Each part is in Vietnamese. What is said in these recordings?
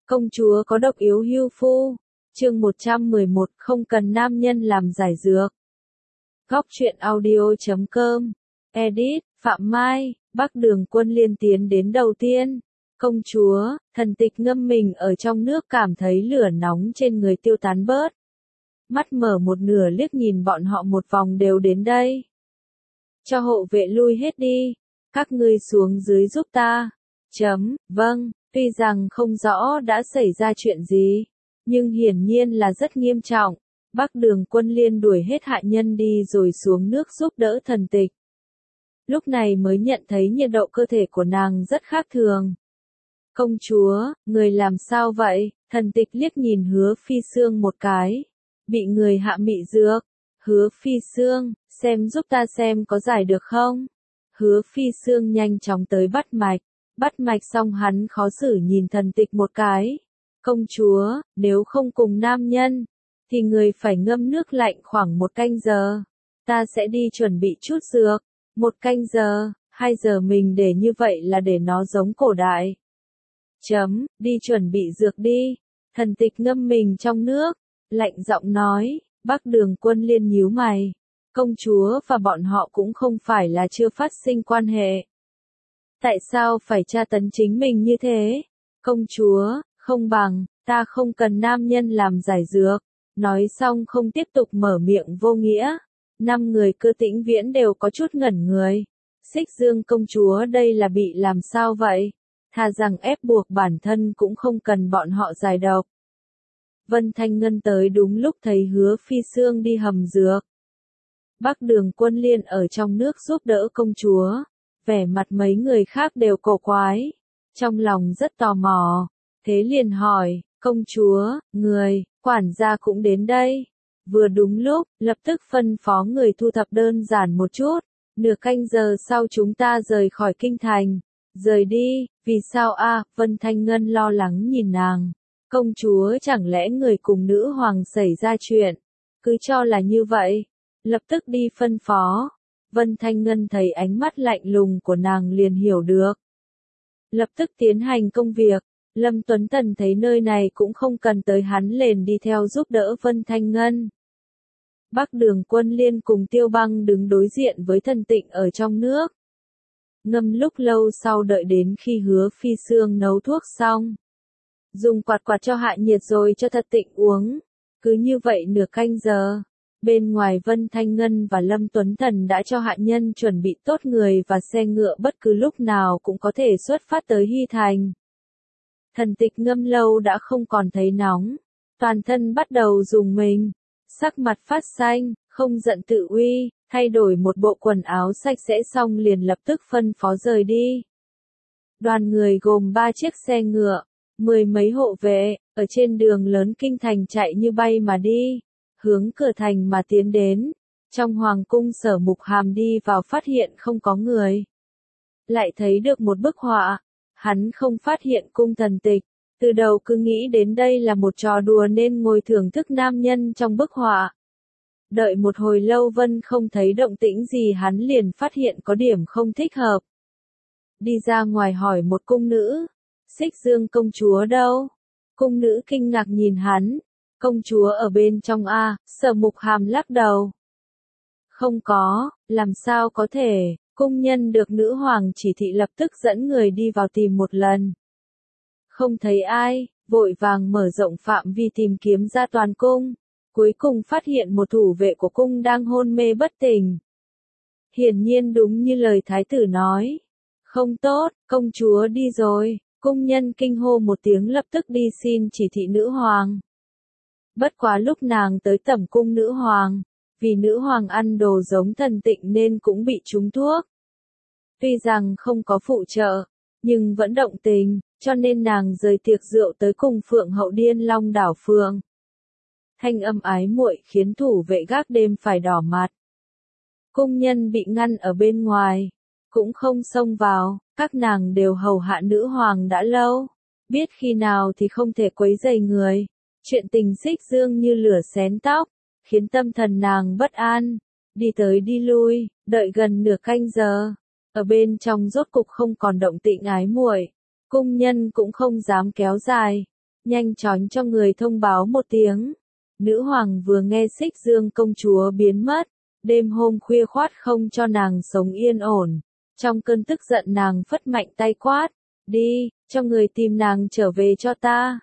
Công chúa có độc yếu hưu phu. Chương 111, không cần nam nhân làm giải dược. Góc truyện audio.com. Edit, Phạm Mai. Bắc Đường Quân Liên tiến đến đầu tiên. Công chúa, thần tịch ngâm mình ở trong nước cảm thấy lửa nóng trên người tiêu tán bớt. Mắt mở một nửa liếc nhìn bọn họ một vòng đều đến đây. Cho hộ vệ lui hết đi. Các ngươi xuống dưới giúp ta. Vâng, tuy rằng không rõ đã xảy ra chuyện gì, nhưng hiển nhiên là rất nghiêm trọng. Bắc Đường Quân Liên đuổi hết hạ nhân đi rồi xuống nước giúp đỡ thần tịch. Lúc này mới nhận thấy nhiệt độ cơ thể của nàng rất khác thường. Công chúa, người làm sao vậy? Thần tịch liếc nhìn Hứa Phi Sương một cái. Bị người hạ mị dược. Hứa Phi Sương, xem giúp ta xem có giải được không? Hứa Phi Sương nhanh chóng tới bắt mạch. Bắt mạch xong hắn khó xử nhìn thần tịch một cái. Công chúa, nếu không cùng nam nhân, thì người phải ngâm nước lạnh khoảng 1 canh giờ. Ta sẽ đi chuẩn bị chút dược. 1 canh giờ, 2 giờ mình để như vậy là để nó giống cổ đại. Đi chuẩn bị dược đi. Thần tịch ngâm mình trong nước, lạnh giọng nói. Bắc Đường Quân Liên nhíu mày. Công chúa và bọn họ cũng không phải là chưa phát sinh quan hệ. Tại sao phải tra tấn chính mình như thế? Công chúa, không bằng, ta không cần nam nhân làm giải dược. Nói xong không tiếp tục mở miệng vô nghĩa. 5 người Cơ Tĩnh Viễn đều có chút ngẩn người. Xích Dương công chúa đây là bị làm sao vậy? Thà rằng ép buộc bản thân cũng không cần bọn họ giải độc. Vân Thanh Ngân tới đúng lúc thấy Hứa Phi Sương đi hầm dược. Bắc Đường Quân Liên ở trong nước giúp đỡ công chúa. Vẻ mặt mấy người khác đều cổ quái. Trong lòng rất tò mò. Thế liền hỏi, công chúa, người, quản gia cũng đến đây. Vừa đúng lúc, lập tức phân phó người thu thập đơn giản một chút. Nửa canh giờ sau chúng ta rời khỏi kinh thành. Rời đi, vì sao a? Vân Thanh Ngân lo lắng nhìn nàng. Công chúa chẳng lẽ người cùng nữ hoàng xảy ra chuyện. Cứ cho là như vậy. Lập tức đi phân phó. Vân Thanh Ngân thấy ánh mắt lạnh lùng của nàng liền hiểu được. Lập tức tiến hành công việc. Lâm Tuấn Tần thấy nơi này cũng không cần tới hắn liền đi theo giúp đỡ Vân Thanh Ngân. Bắc Đường Quân Liên cùng Tiêu Băng đứng đối diện với thần tịnh ở trong nước. Ngâm lúc lâu sau đợi đến khi Hứa Phi Sương nấu thuốc xong. Dùng quạt quạt cho hạ nhiệt rồi cho thật tịnh uống. Cứ như vậy nửa canh giờ. Bên ngoài Vân Thanh Ngân và Lâm Tuấn Thần đã cho hạ nhân chuẩn bị tốt người và xe ngựa bất cứ lúc nào cũng có thể xuất phát tới Hy Thành. Thần tịch ngâm lâu đã không còn thấy nóng. Toàn thân bắt đầu rùng mình. Sắc mặt phát xanh, không giận tự uy, thay đổi một bộ quần áo sạch sẽ xong liền lập tức phân phó rời đi. Đoàn người gồm 3 chiếc xe ngựa, 10 mấy hộ vệ, ở trên đường lớn kinh thành chạy như bay mà đi. Hướng cửa thành mà tiến đến. Trong hoàng cung Sở Mục Hàm đi vào phát hiện không có người. Lại thấy được một bức họa. Hắn không phát hiện cung thần tịch. Từ đầu cứ nghĩ đến đây là một trò đùa nên ngồi thưởng thức nam nhân trong bức họa. Đợi một hồi lâu vẫn không thấy động tĩnh gì hắn liền phát hiện có điểm không thích hợp. Đi ra ngoài hỏi một cung nữ. Xích Dương công chúa đâu? Cung nữ kinh ngạc nhìn hắn. Công chúa ở bên trong a? Sở Mục Hàm lắc đầu. Không có, làm sao có thể, cung nhân được nữ hoàng chỉ thị lập tức dẫn người đi vào tìm một lần. Không thấy ai, vội vàng mở rộng phạm vi tìm kiếm ra toàn cung. Cuối cùng phát hiện một thủ vệ của cung đang hôn mê bất tỉnh. Hiển nhiên đúng như lời thái tử nói. Không tốt, công chúa đi rồi, cung nhân kinh hô một tiếng lập tức đi xin chỉ thị nữ hoàng. Bất quá lúc nàng tới tẩm cung nữ hoàng, vì nữ hoàng ăn đồ giống thần tịnh nên cũng bị trúng thuốc. Tuy rằng không có phụ trợ, nhưng vẫn động tình, cho nên nàng rời tiệc rượu tới cùng Phượng Hậu Điên Long đảo Phượng. Thanh âm ái muội khiến thủ vệ gác đêm phải đỏ mặt. Cung nhân bị ngăn ở bên ngoài, cũng không xông vào, các nàng đều hầu hạ nữ hoàng đã lâu, biết khi nào thì không thể quấy rầy người. Chuyện tình Xích Dương như lửa xén tóc, khiến tâm thần nàng bất an, đi tới đi lui, đợi gần nửa canh giờ. Ở bên trong rốt cục không còn động tĩnh ái muội, cung nhân cũng không dám kéo dài, nhanh chóng cho người thông báo một tiếng. Nữ hoàng vừa nghe Xích Dương công chúa biến mất, đêm hôm khuya khoắt không cho nàng sống yên ổn. Trong cơn tức giận nàng phất mạnh tay quát, đi, cho người tìm nàng trở về cho ta.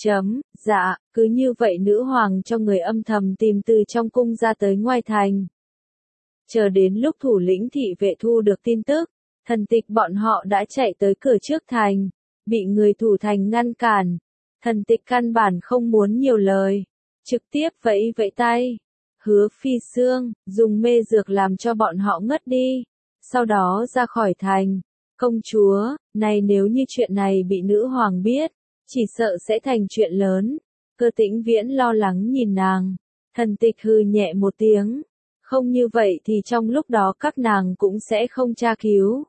Dạ, cứ như vậy nữ hoàng cho người âm thầm tìm từ trong cung ra tới ngoài thành. Chờ đến lúc thủ lĩnh thị vệ thu được tin tức, thần tịch bọn họ đã chạy tới cửa trước thành, bị người thủ thành ngăn cản. Thần tịch căn bản không muốn nhiều lời, trực tiếp vẫy vẫy tay. Hứa Phi Xương, dùng mê dược làm cho bọn họ ngất đi, sau đó ra khỏi thành. Công chúa, này nếu như chuyện này bị nữ hoàng biết, chỉ sợ sẽ thành chuyện lớn. Cơ Tĩnh Viễn lo lắng nhìn nàng, thần tịch hừ nhẹ một tiếng. Không như vậy thì trong lúc đó các nàng cũng sẽ không tra cứu.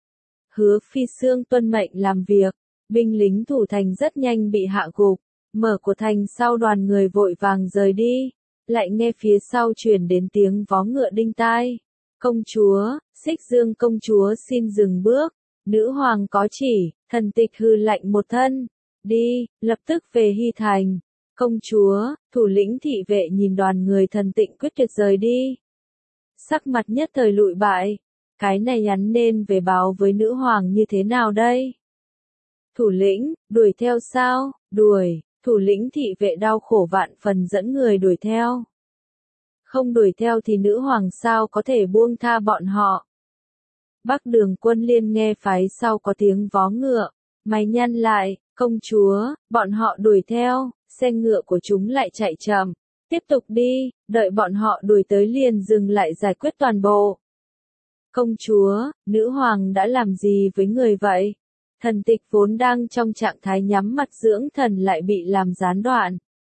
Hứa Phi Xương tuân mệnh làm việc, binh lính thủ thành rất nhanh bị hạ gục, mở của thành sau đoàn người vội vàng rời đi, lại nghe phía sau truyền đến tiếng vó ngựa đinh tai. Công chúa, Xích Dương công chúa xin dừng bước, nữ hoàng có chỉ, thần tịch hừ lạnh một thân, đi, lập tức về Hy Thành. Công chúa, thủ lĩnh thị vệ nhìn đoàn người thần tịnh quyết tuyệt rời đi. Sắc mặt nhất thời lụi bại, cái này hắn nên về báo với nữ hoàng như thế nào đây? Thủ lĩnh, đuổi theo sao? Đuổi, thủ lĩnh thị vệ đau khổ vạn phần dẫn người đuổi theo. Không đuổi theo thì nữ hoàng sao có thể buông tha bọn họ? Bắc Đường Quân Liên nghe phái sau có tiếng vó ngựa, mày nhăn lại, công chúa, bọn họ đuổi theo, xe ngựa của chúng lại chạy chậm, tiếp tục đi, đợi bọn họ đuổi tới liền dừng lại giải quyết toàn bộ. Công chúa, nữ hoàng đã làm gì với người vậy? Thần tịch vốn đang trong trạng thái nhắm mặt dưỡng thần lại bị làm gián đoạn.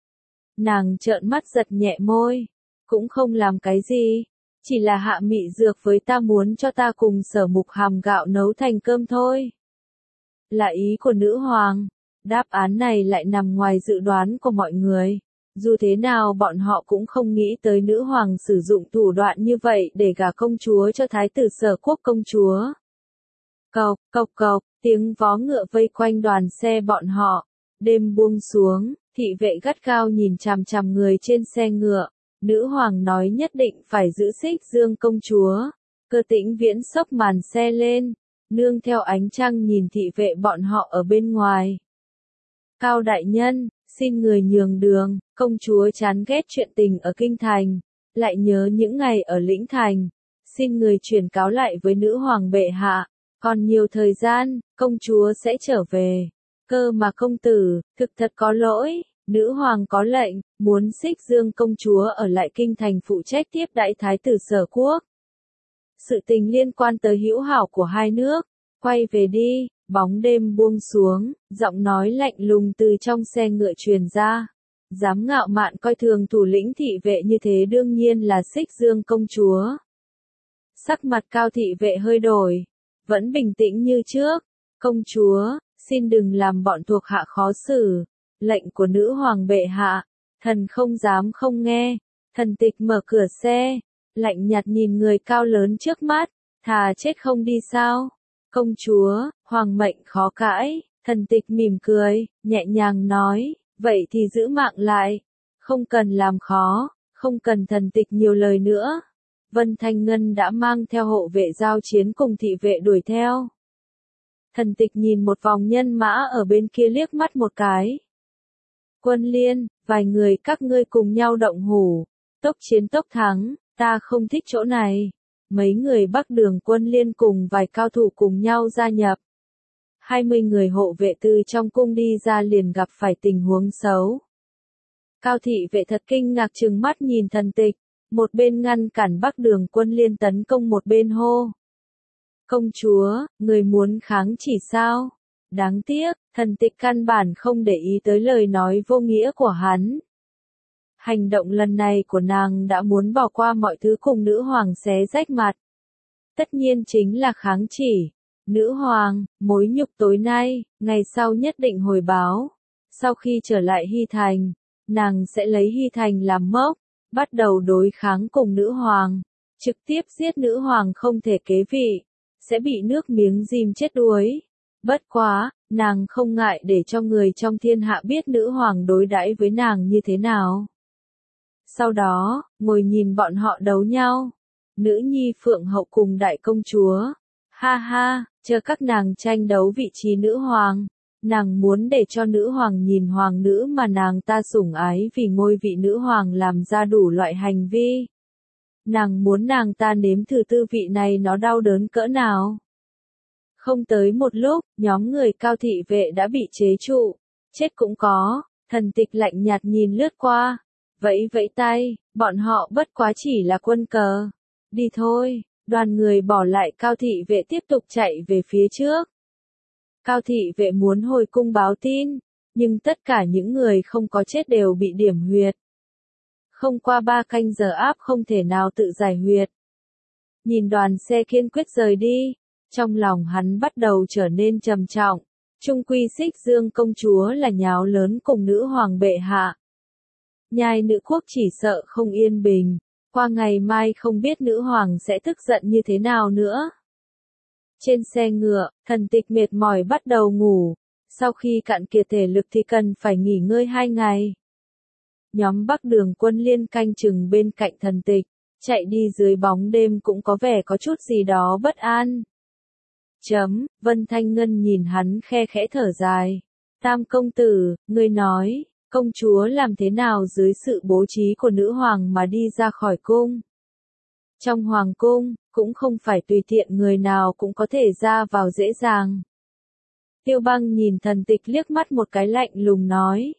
Nàng trợn mắt giật nhẹ môi, cũng không làm cái gì, chỉ là hạ mị dược với ta muốn cho ta cùng Sở Mục hàm gạo nấu thành cơm thôi. Là ý của nữ hoàng, đáp án này lại nằm ngoài dự đoán của mọi người. Dù thế nào bọn họ cũng không nghĩ tới nữ hoàng sử dụng thủ đoạn như vậy để gả công chúa cho thái tử Sở Quốc công chúa. Cộc, cộc cộc, tiếng vó ngựa vây quanh đoàn xe bọn họ. Đêm buông xuống, thị vệ gắt gao nhìn chằm chằm người trên xe ngựa. Nữ hoàng nói nhất định phải giữ Xích Dương công chúa. Cơ Tĩnh Viễn xốc màn xe lên, nương theo ánh trăng nhìn thị vệ bọn họ ở bên ngoài. Cao đại nhân, xin người nhường đường, công chúa chán ghét chuyện tình ở kinh thành, lại nhớ những ngày ở lĩnh thành, xin người truyền cáo lại với nữ hoàng bệ hạ, còn nhiều thời gian, công chúa sẽ trở về. Cơ mà công tử, thực thật có lỗi, nữ hoàng có lệnh, muốn Xích Dương công chúa ở lại kinh thành phụ trách tiếp đãi thái tử Sở Quốc. Sự tình liên quan tới hữu hảo của hai nước, quay về đi. Bóng đêm buông xuống, giọng nói lạnh lùng từ trong xe ngựa truyền ra. Dám ngạo mạn coi thường thủ lĩnh thị vệ như thế đương nhiên là Xích Dương công chúa. Sắc mặt Cao thị vệ hơi đổi, vẫn bình tĩnh như trước. Công chúa, xin đừng làm bọn thuộc hạ khó xử. Lệnh của nữ hoàng bệ hạ, thần không dám không nghe. Thần tịch mở cửa xe, lạnh nhạt nhìn người cao lớn trước mắt, thà chết không đi sao? Công chúa, hoàng mệnh khó cãi, thần tịch mỉm cười, nhẹ nhàng nói, vậy thì giữ mạng lại, không cần làm khó, không cần thần tịch nhiều lời nữa. Vân Thanh Ngân đã mang theo hộ vệ giao chiến cùng thị vệ đuổi theo. Thần tịch nhìn một vòng nhân mã ở bên kia liếc mắt một cái. Quân Liên, vài người các ngươi cùng nhau động hủ, tốc chiến tốc thắng, ta không thích chỗ này. Mấy người Bắc Đường Quân Liên cùng vài cao thủ cùng nhau gia nhập. 20 người hộ vệ từ trong cung đi ra liền gặp phải tình huống xấu. Cao thị vệ thật kinh ngạc trừng mắt nhìn thần tịch, một bên ngăn cản Bắc Đường Quân Liên tấn công một bên hô. Công chúa, người muốn kháng chỉ sao? Đáng tiếc, thần tịch căn bản không để ý tới lời nói vô nghĩa của hắn. Hành động lần này của nàng đã muốn bỏ qua mọi thứ cùng nữ hoàng xé rách mặt. Tất nhiên chính là kháng chỉ. Nữ hoàng, mối nhục tối nay, ngày sau nhất định hồi báo. Sau khi trở lại Hy Thành, nàng sẽ lấy Hy Thành làm mốc, bắt đầu đối kháng cùng nữ hoàng. Trực tiếp giết nữ hoàng không thể kế vị, sẽ bị nước miếng dìm chết đuối. Bất quá, nàng không ngại để cho người trong thiên hạ biết nữ hoàng đối đãi với nàng như thế nào. Sau đó, ngồi nhìn bọn họ đấu nhau. Nữ nhi Phượng hậu cùng đại công chúa. Ha ha, chờ các nàng tranh đấu vị trí nữ hoàng. Nàng muốn để cho nữ hoàng nhìn hoàng nữ mà nàng ta sủng ái vì ngôi vị nữ hoàng làm ra đủ loại hành vi. Nàng muốn nàng ta nếm thử tư vị này nó đau đớn cỡ nào. Không tới một lúc, nhóm người Cao thị vệ đã bị chế trụ. Chết cũng có, Thần Tịch lạnh nhạt nhìn lướt qua. Vẫy vẫy tay, bọn họ bất quá chỉ là quân cờ. Đi thôi, đoàn người bỏ lại Cao thị vệ tiếp tục chạy về phía trước. Cao thị vệ muốn hồi cung báo tin, nhưng tất cả những người không có chết đều bị điểm huyệt. Không qua 3 canh giờ áp không thể nào tự giải huyệt. Nhìn đoàn xe kiên quyết rời đi, trong lòng hắn bắt đầu trở nên trầm trọng. Trung quy Xích Dương công chúa là nháo lớn cùng nữ hoàng bệ hạ. Nhai nữ quốc chỉ sợ không yên bình, qua ngày mai không biết nữ hoàng sẽ tức giận như thế nào nữa. Trên xe ngựa, Thần Tịch mệt mỏi bắt đầu ngủ, sau khi cạn kiệt thể lực thì cần phải nghỉ ngơi 2 ngày. Nhóm Bắc Đường quân liên canh chừng bên cạnh Thần Tịch, chạy đi dưới bóng đêm cũng có vẻ có chút gì đó bất an. Vân Thanh Ngân nhìn hắn khe khẽ thở dài. Tam công tử, ngươi nói, công chúa làm thế nào dưới sự bố trí của nữ hoàng mà đi ra khỏi cung? Trong hoàng cung, cũng không phải tùy tiện người nào cũng có thể ra vào dễ dàng. Tiêu Băng nhìn Thần Tịch liếc mắt một cái lạnh lùng nói.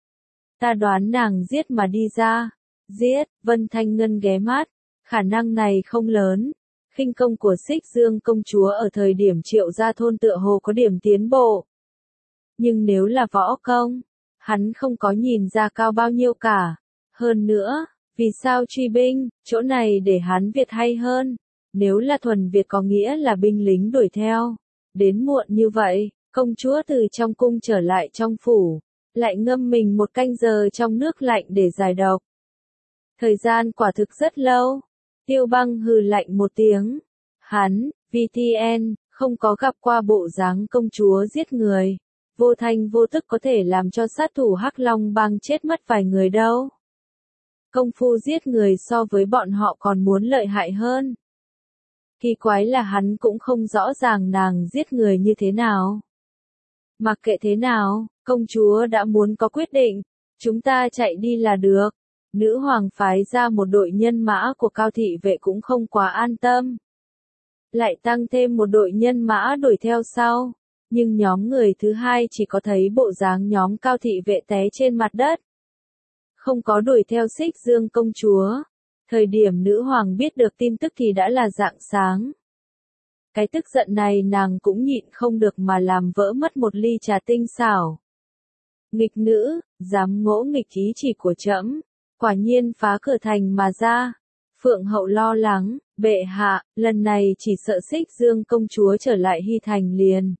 Ta đoán nàng giết mà đi ra. Giết, Vân Thanh Ngân ghé mắt. Khả năng này không lớn. Khinh công của Xích Dương công chúa ở thời điểm Triệu Gia thôn tựa hồ có điểm tiến bộ. Nhưng nếu là võ công, hắn không có nhìn ra cao bao nhiêu cả. Hơn nữa, vì sao truy binh, chỗ này để hắn Việt hay hơn. Nếu là thuần Việt có nghĩa là binh lính đuổi theo. Đến muộn như vậy, công chúa từ trong cung trở lại trong phủ, lại ngâm mình 1 canh giờ trong nước lạnh để giải độc. Thời gian quả thực rất lâu. Tiêu Băng hừ lạnh một tiếng. Hắn, VTN, không có gặp qua bộ dáng công chúa giết người. Vô thanh vô tức có thể làm cho sát thủ Hắc Long bang chết mất vài người đâu. Công phu giết người so với bọn họ còn muốn lợi hại hơn. Kỳ quái là hắn cũng không rõ ràng nàng giết người như thế nào. Mặc kệ thế nào, công chúa đã muốn có quyết định, chúng ta chạy đi là được. Nữ hoàng phái ra một đội nhân mã của Cao thị vệ cũng không quá an tâm. Lại tăng thêm một đội nhân mã đuổi theo sau, nhưng nhóm người thứ hai chỉ có thấy bộ dáng nhóm Cao thị vệ té trên mặt đất. Không có đuổi theo Xích Dương công chúa. Thời điểm nữ hoàng biết được tin tức thì đã là rạng sáng. Cái tức giận này nàng cũng nhịn không được mà làm vỡ mất một ly trà tinh xảo. Nghịch nữ, dám ngỗ nghịch ý chỉ của trẫm, quả nhiên phá cửa thành mà ra. Phượng hậu lo lắng, bệ hạ, lần này chỉ sợ Xích Dương công chúa trở lại Hy thành liền.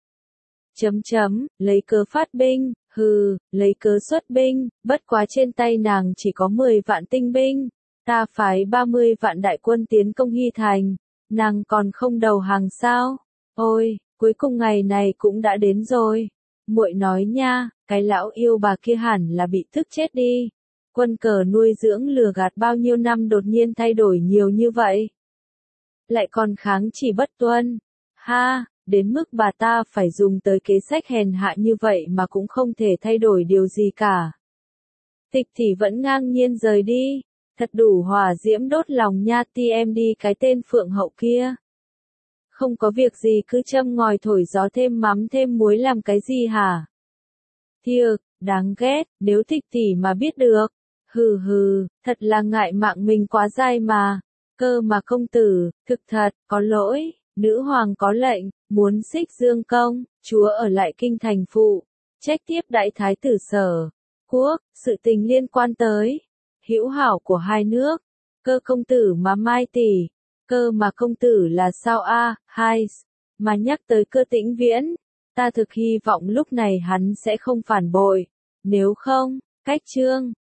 Lấy cớ phát binh, lấy cớ xuất binh, bất quá trên tay nàng chỉ có 10 vạn tinh binh. Ta phái 30 vạn đại quân tiến công Hy thành, nàng còn không đầu hàng sao? Ôi, cuối cùng ngày này cũng đã đến rồi. Muội nói nha, cái lão yêu bà kia hẳn là bị tức chết đi. Quân cờ nuôi dưỡng lừa gạt bao nhiêu năm đột nhiên thay đổi nhiều như vậy. Lại còn kháng chỉ bất tuân. Ha, đến mức bà ta phải dùng tới kế sách hèn hạ như vậy mà cũng không thể thay đổi điều gì cả. Tịch thì vẫn ngang nhiên rời đi. Thật đủ hỏa diễm đốt lòng nha TM đi cái tên Phượng hậu kia. Không có việc gì cứ châm ngòi thổi gió thêm mắm thêm muối làm cái gì hả? Thiệt, đáng ghét, nếu Tịch tỷ mà biết được. Thật là ngại mạng mình quá dai mà. Cơ mà công tử, thực thật, có lỗi, nữ hoàng có lệnh, muốn Xích Dương công, chúa ở lại kinh thành phụ, trách tiếp đại thái tử Sở Quốc, sự tình liên quan tới hữu hảo của hai nước. Cơ công tử mà Mai tỷ, cơ mà công tử là sao a? Mà nhắc tới Cơ Tĩnh Viễn, ta thực hy vọng lúc này hắn sẽ không phản bội, nếu không, cách chương